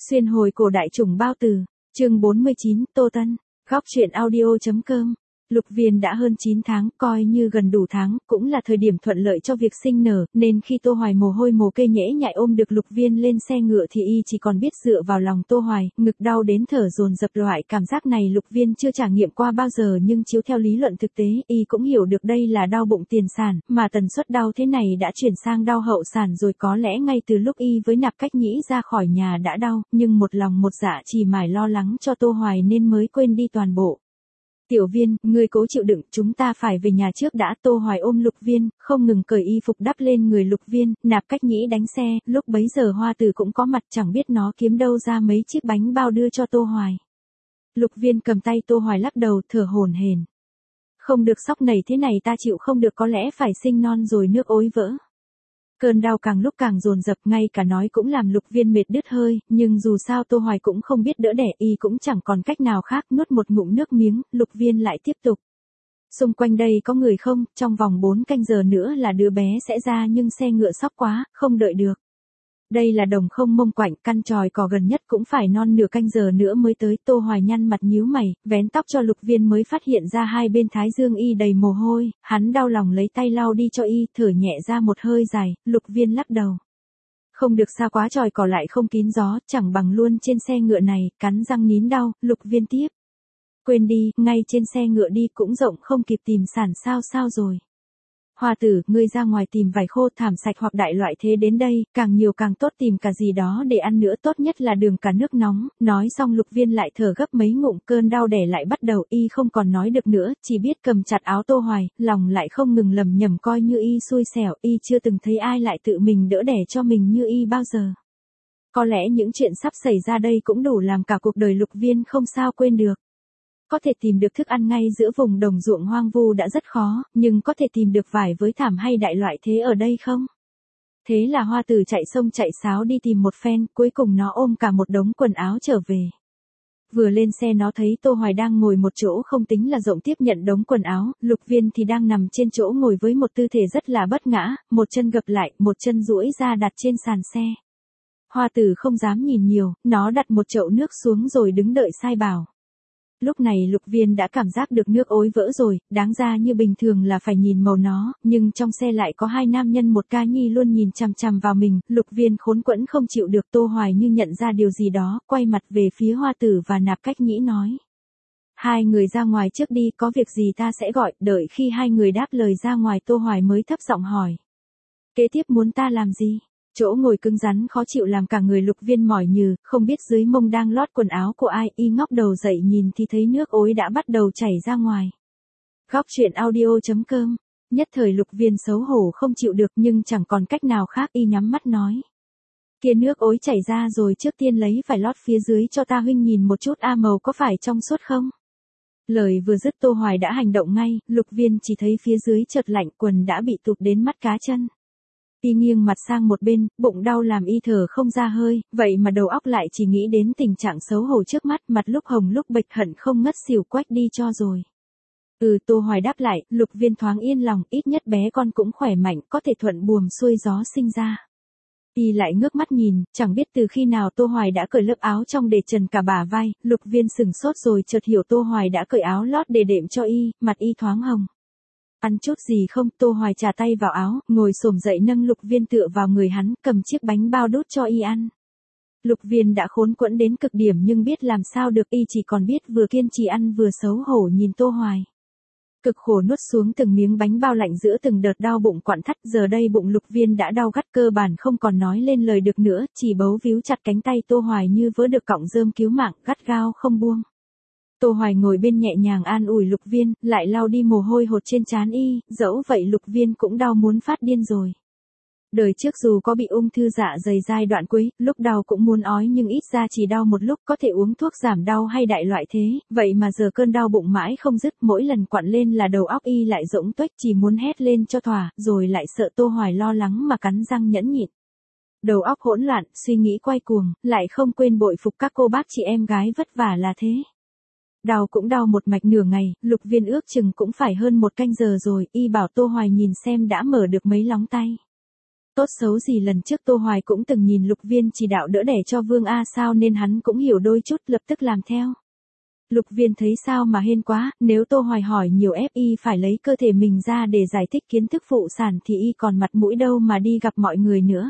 Xuyên hồi cổ đại chủng bao tử, chương 49, Tô Tân, góc truyện audio.com. Lục Viên đã hơn 9 tháng, coi như gần đủ tháng, cũng là thời điểm thuận lợi cho việc sinh nở, nên khi Tô Hoài mồ hôi mồ kê nhễ nhại ôm được Lục Viên lên xe ngựa thì y chỉ còn biết dựa vào lòng Tô Hoài, ngực đau đến thở dồn dập. Loại cảm giác này Lục Viên chưa trải nghiệm qua bao giờ, nhưng chiếu theo lý luận thực tế, y cũng hiểu được đây là đau bụng tiền sản, mà tần suất đau thế này đã chuyển sang đau hậu sản rồi. Có lẽ ngay từ lúc y với Nạp Cách Nhĩ ra khỏi nhà đã đau, nhưng một lòng một dạ chỉ mải lo lắng cho Tô Hoài nên mới quên đi toàn bộ. Tiểu Viên, ngươi cố chịu đựng, chúng ta phải về nhà trước đã. Tô Hoài ôm Lục Viên, không ngừng cởi y phục đắp lên người Lục Viên. Nạp Cách Nhĩ đánh xe, lúc bấy giờ Hoa Tử cũng có mặt, chẳng biết nó kiếm đâu ra mấy chiếc bánh bao đưa cho Tô Hoài. Lục Viên cầm tay Tô Hoài lắc đầu thở hổn hển. Không được, sóc nảy thế này ta chịu không được, có lẽ phải sinh non rồi nước ối vỡ. Cơn đau càng lúc càng dồn dập, ngay cả nói cũng làm Lục Viên mệt đứt hơi, nhưng dù sao Tô Hoài cũng không biết đỡ đẻ, y cũng chẳng còn cách nào khác. Nuốt một ngụm nước miếng, Lục Viên lại tiếp tục. Xung quanh đây có người không, trong vòng 4 canh giờ nữa là đứa bé sẽ ra, nhưng xe ngựa sóc quá, không đợi được. Đây là đồng không mông quạnh, căn tròi cỏ gần nhất cũng phải non nửa canh giờ nữa mới tới. Tô Hoài nhăn mặt nhíu mày, vén tóc cho Lục Viên mới phát hiện ra hai bên thái dương y đầy mồ hôi, hắn đau lòng lấy tay lau đi cho y, thở nhẹ ra một hơi dài. Lục Viên lắc đầu. Không được, sao quá, tròi cỏ lại không kín gió, chẳng bằng luôn trên xe ngựa này. Cắn răng nín đau, Lục Viên tiếp. Quên đi, ngay trên xe ngựa đi cũng rộng, không kịp tìm sản sao rồi. Hoa Tử, ngươi ra ngoài tìm vải khô, thảm sạch hoặc đại loại thế đến đây, càng nhiều càng tốt, tìm cả gì đó để ăn nữa, tốt nhất là đường cả nước nóng. Nói xong Lục Viên lại thở gấp mấy ngụm, cơn đau đẻ lại bắt đầu, y không còn nói được nữa, chỉ biết cầm chặt áo Tô Hoài, lòng lại không ngừng lầm nhầm coi như y xui xẻo, y chưa từng thấy ai lại tự mình đỡ đẻ cho mình như y bao giờ. Có lẽ những chuyện sắp xảy ra đây cũng đủ làm cả cuộc đời Lục Viên không sao quên được. Có thể tìm được thức ăn ngay giữa vùng đồng ruộng hoang vu đã rất khó, nhưng có thể tìm được vải với thảm hay đại loại thế ở đây không? Thế là Hoa Tử chạy sông chạy sáo đi tìm một phen, cuối cùng nó ôm cả một đống quần áo trở về. Vừa lên xe nó thấy Tô Hoài đang ngồi một chỗ không tính là rộng tiếp nhận đống quần áo, Lục Viên thì đang nằm trên chỗ ngồi với một tư thể rất là bất ngã, một chân gập lại, một chân duỗi ra đặt trên sàn xe. Hoa Tử không dám nhìn nhiều, nó đặt một chậu nước xuống rồi đứng đợi sai bảo. Lúc này Lục Viên đã cảm giác được nước ối vỡ rồi, đáng ra như bình thường là phải nhìn màu nó, nhưng trong xe lại có hai nam nhân một ca nhi luôn nhìn chằm chằm vào mình. Lục Viên khốn quẫn không chịu được. Tô Hoài như nhận ra điều gì đó, quay mặt về phía Hoa Tử và Nạp Cách Nhĩ nói. Hai người ra ngoài trước đi, có việc gì ta sẽ gọi. Đợi khi hai người đáp lời ra ngoài, Tô Hoài mới thấp giọng hỏi. Kế tiếp muốn ta làm gì? Chỗ ngồi cứng rắn khó chịu làm cả người Lục Viên mỏi nhừ, không biết dưới mông đang lót quần áo của ai, y ngóc đầu dậy nhìn thì thấy nước ối đã bắt đầu chảy ra ngoài. Góc truyện audio.com. Nhất thời Lục Viên xấu hổ không chịu được, nhưng chẳng còn cách nào khác, y nhắm mắt nói. Kia nước ối chảy ra rồi, trước tiên lấy vải lót phía dưới cho ta huynh nhìn một chút, màu có phải trong suốt không? Lời vừa dứt Tô Hoài đã hành động ngay, Lục Viên chỉ thấy phía dưới chợt lạnh, quần đã bị tụt đến mắt cá chân. Y nghiêng mặt sang một bên, bụng đau làm y thở không ra hơi, vậy mà đầu óc lại chỉ nghĩ đến tình trạng xấu hổ trước mắt, mặt lúc hồng lúc bệch, hận không ngất xỉu quách đi cho rồi. Tô Hoài đáp lại. Lục Viên thoáng yên lòng, ít nhất bé con cũng khỏe mạnh, có thể thuận buồm xuôi gió sinh ra. Y lại ngước mắt nhìn, chẳng biết từ khi nào Tô Hoài đã cởi lớp áo trong để trần cả bả vai. Lục Viên sừng sốt rồi chợt hiểu Tô Hoài đã cởi áo lót để đệm cho y, mặt y thoáng hồng. Ăn chút gì không? Tô Hoài trà tay vào áo, ngồi xổm dậy nâng Lục Viên tựa vào người hắn, cầm chiếc bánh bao đút cho y ăn. Lục Viên đã khốn quẫn đến cực điểm nhưng biết làm sao được, y chỉ còn biết vừa kiên trì ăn vừa xấu hổ nhìn Tô Hoài. Cực khổ nuốt xuống từng miếng bánh bao lạnh giữa từng đợt đau bụng quặn thắt, giờ đây bụng Lục Viên đã đau gắt, cơ bản không còn nói lên lời được nữa, chỉ bấu víu chặt cánh tay Tô Hoài như vớ được cọng rơm cứu mạng, gắt gao không buông. Tô Hoài ngồi bên nhẹ nhàng an ủi Lục Viên, lại lau đi mồ hôi hột trên trán y, dẫu vậy Lục Viên cũng đau muốn phát điên rồi. Đời trước dù có bị ung thư dạ dày giai đoạn cuối, lúc đau cũng muốn ói nhưng ít ra chỉ đau một lúc, có thể uống thuốc giảm đau hay đại loại thế, vậy mà giờ cơn đau bụng mãi không dứt, mỗi lần quặn lên là đầu óc y lại rỗng tuếch, chỉ muốn hét lên cho thỏa, rồi lại sợ Tô Hoài lo lắng mà cắn răng nhẫn nhịn. Đầu óc hỗn loạn, suy nghĩ quay cuồng, lại không quên bội phục các cô bác chị em gái vất vả là thế. Đau cũng đau một mạch nửa ngày, Lục Viên ước chừng cũng phải hơn 1 canh giờ rồi, y bảo Tô Hoài nhìn xem đã mở được mấy lóng tay. Tốt xấu gì lần trước Tô Hoài cũng từng nhìn Lục Viên chỉ đạo đỡ đẻ cho Vương A sao nên hắn cũng hiểu đôi chút lập tức làm theo. Lục Viên thấy sao mà hên quá, nếu Tô Hoài hỏi nhiều ép y phải lấy cơ thể mình ra để giải thích kiến thức phụ sản thì y còn mặt mũi đâu mà đi gặp mọi người nữa.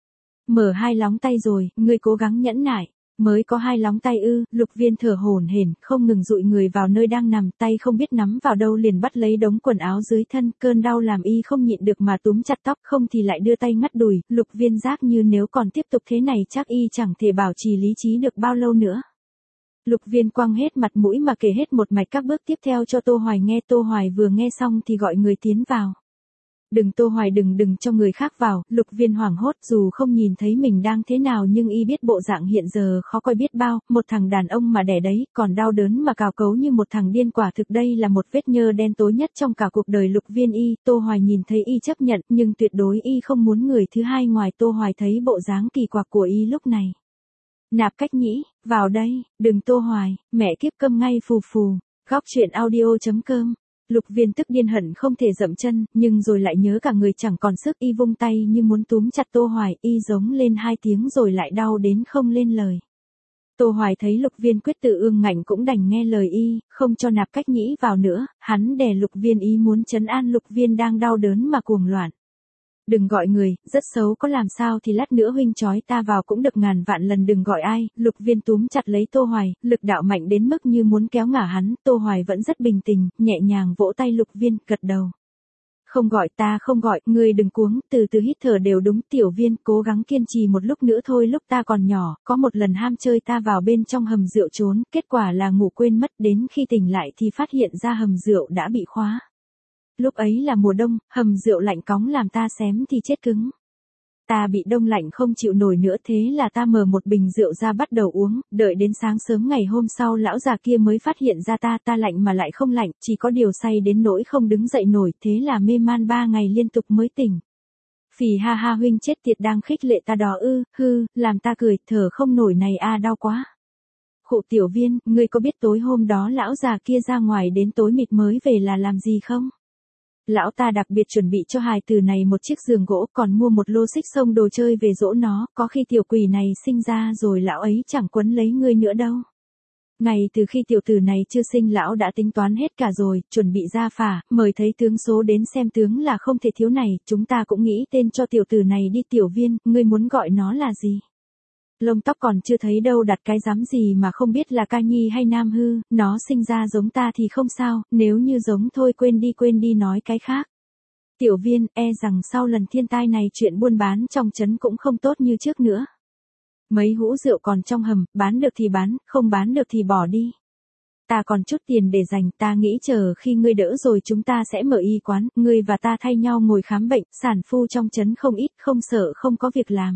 Mở 2 lóng tay rồi, ngươi cố gắng nhẫn nại. Mới có 2 lóng tay ư? Lục Viên thở hổn hển, không ngừng dụi người vào nơi đang nằm, tay không biết nắm vào đâu liền bắt lấy đống quần áo dưới thân, cơn đau làm y không nhịn được mà túm chặt tóc, không thì lại đưa tay ngắt đùi. Lục Viên giác như nếu còn tiếp tục thế này chắc y chẳng thể bảo trì lý trí được bao lâu nữa. Lục Viên quăng hết mặt mũi mà kể hết một mạch các bước tiếp theo cho Tô Hoài nghe. Tô Hoài vừa nghe xong thì gọi người tiến vào. Đừng Tô Hoài đừng cho người khác vào. Lục Viên hoảng hốt, dù không nhìn thấy mình đang thế nào nhưng y biết bộ dạng hiện giờ khó coi biết bao, một thằng đàn ông mà đẻ đấy, còn đau đớn mà cào cấu như một thằng điên, quả thực đây là một vết nhơ đen tối nhất trong cả cuộc đời Lục Viên y. Tô Hoài nhìn thấy y chấp nhận, nhưng tuyệt đối y không muốn người thứ hai ngoài Tô Hoài thấy bộ dáng kỳ quặc của y lúc này. Nạp Cách Nhĩ, vào đây, đừng Tô Hoài, mẹ kiếp câm ngay phù phù. Góc truyện audio.com. Lục Viên tức điên hận không thể dậm chân, nhưng rồi lại nhớ cả người chẳng còn sức, y vung tay như muốn túm chặt Tô Hoài, y giống lên 2 tiếng rồi lại đau đến không lên lời. Tô Hoài thấy Lục Viên quyết tự ương ngạnh cũng đành nghe lời y, không cho Nạp Cách Nhĩ vào nữa, hắn đè Lục Viên, ý muốn trấn an Lục Viên đang đau đớn mà cuồng loạn. Đừng gọi người, rất xấu, có làm sao thì lát nữa huynh trói ta vào cũng được, ngàn vạn lần đừng gọi ai. Lục Viên túm chặt lấy Tô Hoài, lực đạo mạnh đến mức như muốn kéo ngả hắn. Tô Hoài vẫn rất bình tĩnh, nhẹ nhàng vỗ tay Lục Viên, gật đầu. Không gọi, ta không gọi, ngươi đừng cuống, từ từ hít thở đều đúng. Tiểu Viên, cố gắng kiên trì một lúc nữa thôi. Lúc ta còn nhỏ, có một lần ham chơi ta vào bên trong hầm rượu trốn, kết quả là ngủ quên mất, đến khi tỉnh lại thì phát hiện ra hầm rượu đã bị khóa. Lúc ấy là mùa đông, hầm rượu lạnh cóng làm ta xém thì chết cứng. Ta bị đông lạnh không chịu nổi nữa, thế là ta mở một bình rượu ra bắt đầu uống, đợi đến sáng sớm ngày hôm sau lão già kia mới phát hiện ra ta lạnh mà lại không lạnh, chỉ có điều say đến nỗi không đứng dậy nổi, thế là mê man 3 ngày liên tục mới tỉnh. Phì ha ha, huynh chết tiệt đang khích lệ ta đó ư? Hư, làm ta cười, thở không nổi này a, đau quá. Khụ. Tiểu Viên, ngươi có biết tối hôm đó lão già kia ra ngoài đến tối mịt mới về là làm gì không? Lão ta đặc biệt chuẩn bị cho hài tử này một chiếc giường gỗ, còn mua một lô xích xông đồ chơi về dỗ nó, có khi tiểu quỷ này sinh ra rồi lão ấy chẳng quấn lấy ngươi nữa đâu. Ngày từ khi tiểu tử này chưa sinh lão đã tính toán hết cả rồi, chuẩn bị ra phả, mời thấy tướng số đến xem tướng là không thể thiếu này, chúng ta cũng nghĩ tên cho tiểu tử này đi. Tiểu Viên, ngươi muốn gọi nó là gì? Lông tóc còn chưa thấy đâu, đặt cái dám gì mà không biết là ca nhi hay nam hư, nó sinh ra giống ta thì không sao, nếu như giống thôi quên đi nói cái khác. Tiểu Viên, e rằng sau lần thiên tai này chuyện buôn bán trong trấn cũng không tốt như trước nữa. Mấy hũ rượu còn trong hầm, bán được thì bán, không bán được thì bỏ đi. Ta còn chút tiền để dành, ta nghĩ chờ khi ngươi đỡ rồi chúng ta sẽ mở y quán, ngươi và ta thay nhau ngồi khám bệnh, sản phu trong trấn không ít, không sợ không có việc làm.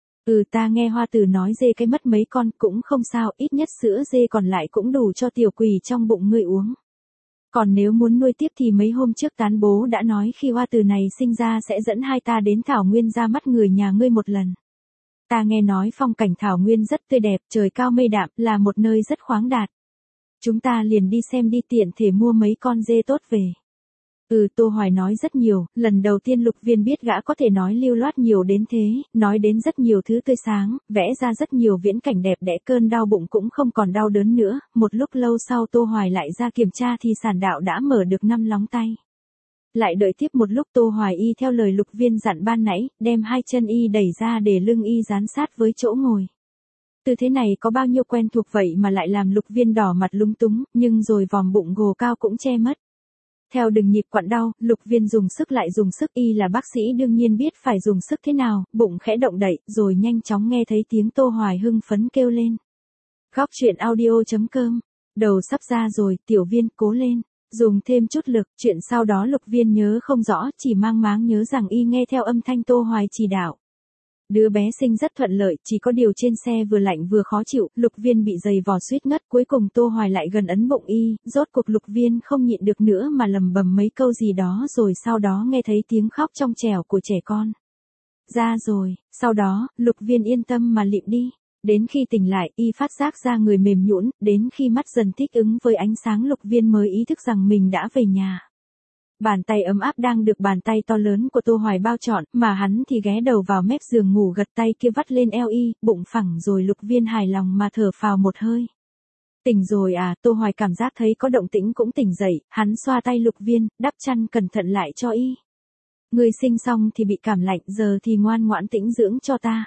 Ta nghe Hoa Tử nói dê cái mất mấy con cũng không sao, ít nhất sữa dê còn lại cũng đủ cho tiểu quỷ trong bụng ngươi uống. Còn nếu muốn nuôi tiếp thì mấy hôm trước tán bố đã nói khi Hoa Tử này sinh ra sẽ dẫn hai ta đến Thảo Nguyên ra mắt người nhà ngươi một lần. Ta nghe nói phong cảnh Thảo Nguyên rất tươi đẹp, trời cao mây đạm, là một nơi rất khoáng đạt. Chúng ta liền đi xem đi, tiện thể mua mấy con dê tốt về. Tô Hoài nói rất nhiều, lần đầu tiên Lục Viên biết gã có thể nói lưu loát nhiều đến thế, nói đến rất nhiều thứ tươi sáng, vẽ ra rất nhiều viễn cảnh đẹp đẽ, cơn đau bụng cũng không còn đau đớn nữa. Một lúc lâu sau Tô Hoài lại ra kiểm tra thì sản đạo đã mở được 5 lóng tay. Lại đợi tiếp một lúc, Tô Hoài y theo lời Lục Viên dặn ban nãy, đem 2 chân y đẩy ra để lưng y dán sát với chỗ ngồi. Tư thế này có bao nhiêu quen thuộc vậy mà lại làm Lục Viên đỏ mặt lúng túng, nhưng rồi vòm bụng gồ cao cũng che mất. Theo từng nhịp quặn đau, Lục Viên dùng sức lại dùng sức, y là bác sĩ đương nhiên biết phải dùng sức thế nào, bụng khẽ động đậy, rồi nhanh chóng nghe thấy tiếng Tô Hoài hưng phấn kêu lên. Góc truyện audio.com. Đầu sắp ra rồi, Tiểu Viên, cố lên, dùng thêm chút lực. Chuyện sau đó Lục Viên nhớ không rõ, chỉ mang máng nhớ rằng y nghe theo âm thanh Tô Hoài chỉ đạo. Đứa bé sinh rất thuận lợi, chỉ có điều trên xe vừa lạnh vừa khó chịu, Lục Viên bị dày vò suýt ngất, cuối cùng Tô Hoài lại gần ấn bụng y, rốt cuộc Lục Viên không nhịn được nữa mà lầm bầm mấy câu gì đó, rồi sau đó nghe thấy tiếng khóc trong trẻo của trẻ con. Ra rồi, sau đó, Lục Viên yên tâm mà lịm đi. Đến khi tỉnh lại, y phát giác ra người mềm nhũn, đến khi mắt dần thích ứng với ánh sáng Lục Viên mới ý thức rằng mình đã về nhà. Bàn tay ấm áp đang được bàn tay to lớn của Tô Hoài bao trọn, mà hắn thì ghé đầu vào mép giường ngủ gật, tay kia vắt lên eo y, bụng phẳng rồi Lục Viên hài lòng mà thở phào một hơi. Tỉnh rồi à? Tô Hoài cảm giác thấy có động tĩnh cũng tỉnh dậy, hắn xoa tay Lục Viên, đắp chăn cẩn thận lại cho y. Người sinh xong thì bị cảm lạnh, giờ thì ngoan ngoãn tĩnh dưỡng cho ta.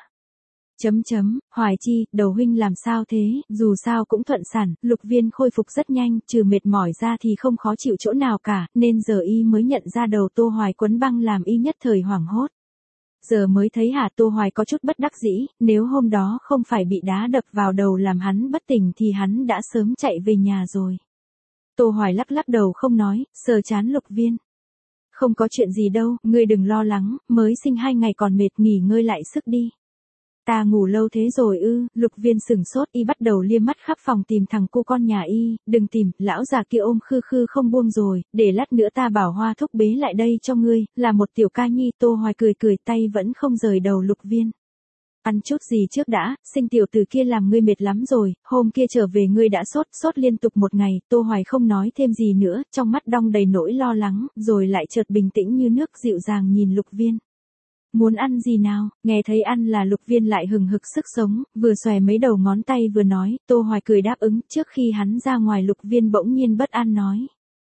Hoài Chi, đầu huynh làm sao thế? Dù sao cũng thuận sản, Lục Viên khôi phục rất nhanh, trừ mệt mỏi ra thì không khó chịu chỗ nào cả, nên giờ y mới nhận ra đầu Tô Hoài quấn băng làm y nhất thời hoảng hốt. Giờ mới thấy hả? Tô Hoài có chút bất đắc dĩ, nếu hôm đó không phải bị đá đập vào đầu làm hắn bất tỉnh thì hắn đã sớm chạy về nhà rồi. Tô Hoài lắc lắc đầu không nói, sờ trán Lục Viên. Không có chuyện gì đâu, ngươi đừng lo lắng, mới sinh 2 ngày còn mệt, nghỉ ngơi lại sức đi. Ta ngủ lâu thế rồi ư? Lục Viên sừng sốt, y bắt đầu liếc mắt khắp phòng tìm thằng cu con nhà y, đừng tìm, lão già kia ôm khư khư không buông rồi, để lát nữa ta bảo Hoa thúc bế lại đây cho ngươi, là một tiểu ca nhi. Tô Hoài cười cười, tay vẫn không rời đầu Lục Viên. Ăn chút gì trước đã, sinh tiểu tử kia làm ngươi mệt lắm rồi, hôm kia trở về ngươi đã sốt liên tục 1 ngày. Tô Hoài không nói thêm gì nữa, trong mắt đong đầy nỗi lo lắng, rồi lại chợt bình tĩnh như nước, dịu dàng nhìn Lục Viên. Muốn ăn gì nào? Nghe thấy ăn là Lục Viên lại hừng hực sức sống, vừa xòe mấy đầu ngón tay vừa nói. Tô Hoài cười đáp ứng. Trước khi hắn ra ngoài, Lục Viên bỗng nhiên bất an nói.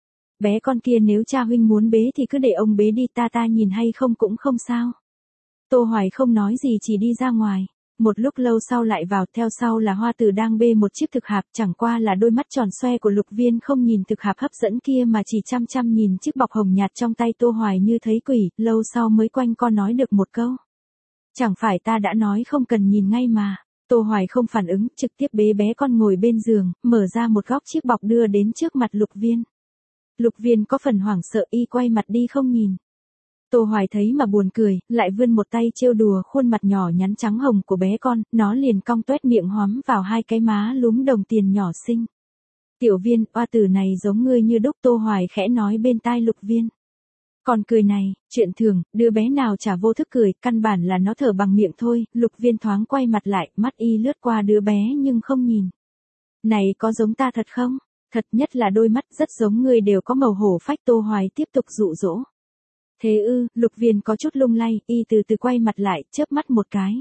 Bé con kia nếu cha huynh muốn bế thì cứ để ông bế đi, ta nhìn hay không cũng không sao. Tô Hoài không nói gì, chỉ đi ra ngoài. Một lúc lâu sau lại vào, theo sau là Hoa Tử đang bê một chiếc thực hạp, chẳng qua là đôi mắt tròn xoe của Lục Viên không nhìn thực hạp hấp dẫn kia mà chỉ chăm chăm nhìn chiếc bọc hồng nhạt trong tay Tô Hoài như thấy quỷ, lâu sau mới quanh co nói được một câu. Chẳng phải ta đã nói không cần nhìn ngay mà. Tô Hoài không phản ứng, trực tiếp bế bé con ngồi bên giường, mở ra một góc chiếc bọc đưa đến trước mặt Lục Viên. Lục Viên có phần hoảng sợ, y quay mặt đi không nhìn. Tô Hoài thấy mà buồn cười, lại vươn một tay trêu đùa khuôn mặt nhỏ nhắn trắng hồng của bé con, nó liền cong toét miệng hóm vào 2 cái má lúm đồng tiền nhỏ xinh. Tiểu Viên, oa tử này giống ngươi như đúc. Tô Hoài khẽ nói bên tai Lục Viên. Còn cười này, chuyện thường, đứa bé nào chả vô thức cười, căn bản là nó thở bằng miệng thôi. Lục Viên thoáng quay mặt lại, mắt y lướt qua đứa bé nhưng không nhìn. Này có giống ta thật không? Thật, nhất là đôi mắt rất giống ngươi, đều có màu hổ phách. Tô Hoài tiếp tục dụ dỗ. Thế ư? Lục Viên có chút lung lay, y từ từ quay mặt lại, chớp mắt một cái.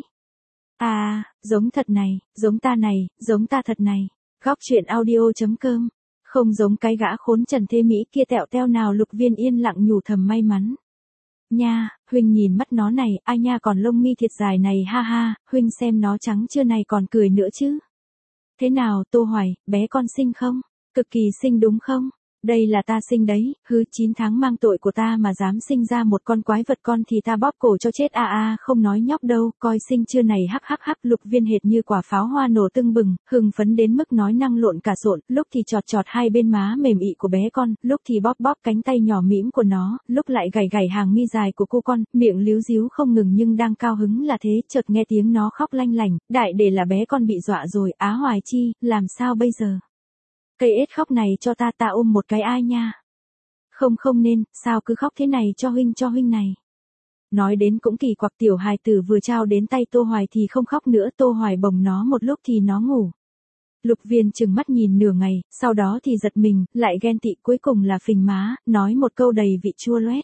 À, giống thật này, giống ta này, giống ta thật này. Góc truyện audio.com. Không giống cái gã khốn trần thế Mỹ kia tẹo teo nào. Lục Viên yên lặng nhủ thầm may mắn. Nha, huynh nhìn mắt nó này, ai nha, còn lông mi thiệt dài này, ha ha, huynh xem nó trắng chưa này, còn cười nữa chứ. Thế nào? Tô Hoài, bé con xinh không? Cực kỳ xinh đúng không? Đây là ta sinh đấy, 9 tháng mang tội của ta mà dám sinh ra một con quái vật con thì ta bóp cổ cho chết. Không nói nhóc đâu, coi sinh chưa này. Hắc. Lục Viên hệt như quả pháo hoa nổ tưng bừng, hưng phấn đến mức nói năng lộn cả xộn, lúc thì chọt 2 bên má mềm ị của bé con, lúc thì bóp cánh tay nhỏ mĩm của nó, lúc lại gảy hàng mi dài của cô con, miệng líu díu không ngừng. Nhưng đang cao hứng là thế, chợt nghe tiếng nó khóc lanh lảnh, đại để là bé con bị dọa rồi. Hoài Chi, làm sao bây giờ? Cây ếch khóc này cho ta ôm một cái ai nha. Không nên, sao cứ khóc thế này, cho huynh này. Nói đến cũng kỳ quặc, tiểu hài tử vừa trao đến tay Tô Hoài thì không khóc nữa. Tô Hoài bồng nó một lúc thì nó ngủ. Lục Viên trừng mắt nhìn nửa ngày, sau đó thì giật mình, lại ghen tị, cuối cùng là phình má, nói một câu đầy vị chua loét.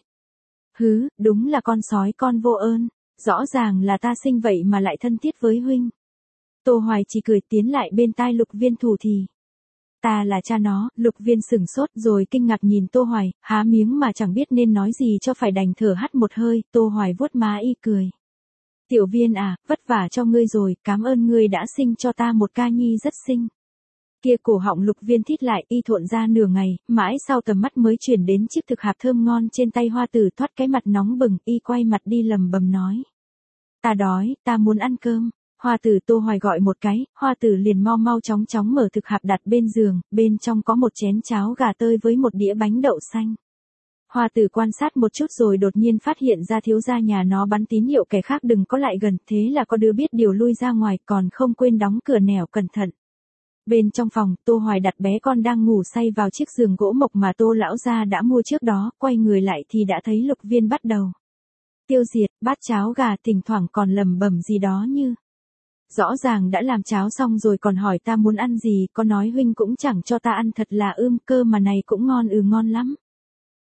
Đúng là con sói con vô ơn, rõ ràng là ta sinh vậy mà lại thân thiết với huynh. Tô Hoài chỉ cười tiến lại bên tai Lục Viên thủ thì. Ta là cha nó. Lục Viên sửng sốt rồi kinh ngạc nhìn Tô Hoài, há miếng mà chẳng biết nên nói gì cho phải đành thở hắt một hơi. Tô Hoài vuốt má y cười. Tiểu Viên à, vất vả cho ngươi rồi, cảm ơn ngươi đã sinh cho ta một ca nhi rất xinh. Kia cổ họng Lục Viên thít lại, y thộn ra nửa ngày, mãi sau tầm mắt mới chuyển đến chiếc thực hạp thơm ngon trên tay Hoa Tử. Thoát cái mặt nóng bừng, y quay mặt đi lầm bầm nói. Ta đói, ta muốn ăn cơm. Hoa Tử. Tô Hoài gọi một cái, Hoa Tử liền mau chóng mở thực hạp đặt bên giường, bên trong có một chén cháo gà tơi với một đĩa bánh đậu xanh. Hoa Tử quan sát một chút rồi đột nhiên phát hiện ra thiếu gia nhà nó bắn tín hiệu kẻ khác đừng có lại gần, thế là có đứa biết điều lui ra ngoài, còn không quên đóng cửa nẻo cẩn thận. Bên trong phòng, Tô Hoài đặt bé con đang ngủ say vào chiếc giường gỗ mộc mà Tô lão gia đã mua trước đó, quay người lại thì đã thấy Lục Viên bắt đầu tiêu diệt bát cháo gà, thỉnh thoảng còn lẩm bẩm gì đó như. Rõ ràng đã làm cháo xong rồi còn hỏi ta muốn ăn gì, có nói huynh cũng chẳng cho ta ăn, thật là cơ mà này cũng ngon ngon lắm.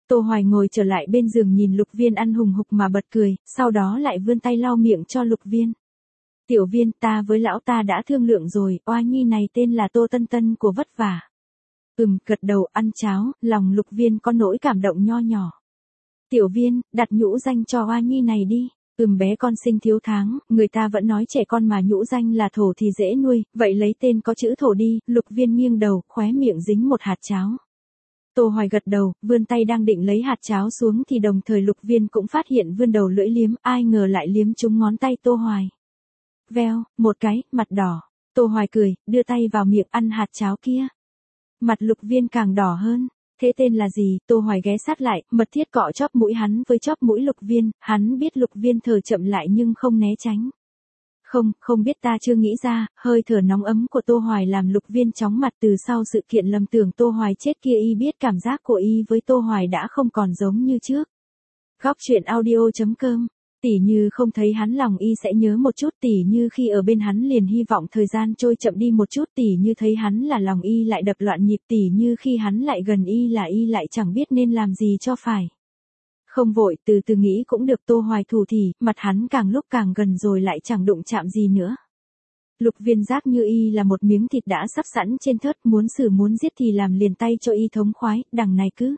Tô Hoài ngồi trở lại bên giường nhìn Lục Viên ăn hùng hục mà bật cười, sau đó lại vươn tay lau miệng cho Lục Viên. Tiểu Viên, ta với lão ta đã thương lượng rồi, oa nhi này tên là Tô Tân Tân của vất vả. Gật đầu ăn cháo, lòng Lục Viên có nỗi cảm động nho nhỏ. Tiểu Viên, đặt nhũ danh cho oa nhi này đi. Bé con sinh thiếu tháng, người ta vẫn nói trẻ con mà nhũ danh là thổ thì dễ nuôi, vậy lấy tên có chữ thổ đi. Lục Viên nghiêng đầu, khóe miệng dính một hạt cháo. Tô Hoài gật đầu, vươn tay đang định lấy hạt cháo xuống thì đồng thời Lục Viên cũng phát hiện vươn đầu lưỡi liếm, ai ngờ lại liếm trúng ngón tay Tô Hoài. Veo, một cái, mặt đỏ. Tô Hoài cười, đưa tay vào miệng ăn hạt cháo kia. Mặt Lục Viên càng đỏ hơn. Thế tên là gì? Tô Hoài ghé sát lại, mật thiết cọ chóp mũi hắn với chóp mũi Lục Viên, hắn biết Lục Viên thở chậm lại nhưng không né tránh. Không biết, ta chưa nghĩ ra. Hơi thở nóng ấm của Tô Hoài làm Lục Viên chóng mặt. Từ sau sự kiện lầm tưởng Tô Hoài chết kia, y biết cảm giác của y với Tô Hoài đã không còn giống như trước. Góc truyện audio.com. Tỉ như không thấy hắn lòng y sẽ nhớ một chút, tỉ như khi ở bên hắn liền hy vọng thời gian trôi chậm đi một chút, tỉ như thấy hắn là lòng y lại đập loạn nhịp, tỉ như khi hắn lại gần y là y lại chẳng biết nên làm gì cho phải. Không vội, từ từ nghĩ cũng được. Tô Hoài thủ thỉ, mặt hắn càng lúc càng gần rồi lại chẳng đụng chạm gì nữa. Lục Viên giác như y là một miếng thịt đã sắp sẵn trên thớt, muốn xử muốn giết thì làm liền tay cho y thống khoái, đằng này cứ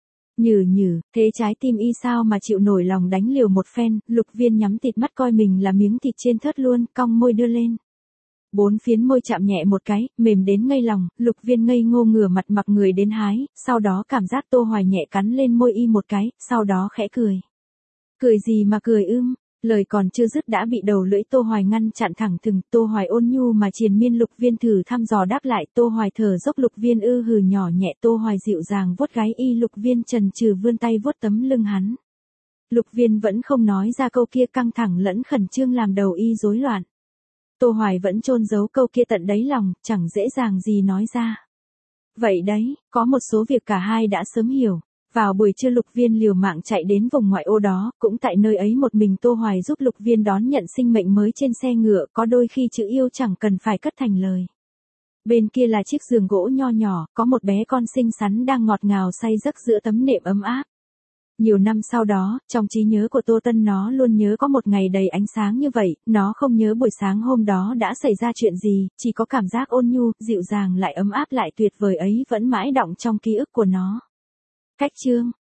nhừ, thế trái tim y sao mà chịu nổi lòng đánh liều một phen. Lục Viên nhắm tịt mắt coi mình là miếng thịt trên thớt luôn, cong môi đưa lên. 4 phiến môi chạm nhẹ một cái, mềm đến ngây lòng. Lục Viên ngây ngô ngửa mặt mặc người đến hái, sau đó cảm giác Tô Hoài nhẹ cắn lên môi y một cái, sau đó khẽ cười. Cười gì mà cười lời còn chưa dứt đã bị đầu lưỡi Tô Hoài ngăn chặn thẳng thừng. Tô Hoài ôn nhu mà triền miên Lục Viên thử thăm dò đáp lại. Tô Hoài thở dốc, Lục Viên hừ nhỏ nhẹ. Tô Hoài dịu dàng vuốt gáy y. Lục Viên chần chừ vươn tay vuốt tấm lưng hắn. Lục Viên vẫn không nói ra câu kia, căng thẳng lẫn khẩn trương làm đầu y rối loạn. Tô Hoài vẫn chôn giấu câu kia tận đáy lòng, chẳng dễ dàng gì nói ra. Vậy đấy, có một số việc cả hai đã sớm hiểu. Vào buổi trưa Lục Viên liều mạng chạy đến vùng ngoại ô đó, cũng tại nơi ấy một mình Tô Hoài giúp Lục Viên đón nhận sinh mệnh mới trên xe ngựa. Có đôi khi chữ yêu chẳng cần phải cất thành lời. Bên kia là chiếc giường gỗ nho nhỏ, có một bé con xinh xắn đang ngọt ngào say giấc giữa tấm nệm ấm áp. Nhiều năm sau đó, trong trí nhớ của Tô Tân nó luôn nhớ có một ngày đầy ánh sáng như vậy. Nó không nhớ buổi sáng hôm đó đã xảy ra chuyện gì, chỉ có cảm giác ôn nhu, dịu dàng lại ấm áp lại tuyệt vời ấy vẫn mãi đọng trong ký ức của nó. Cách chương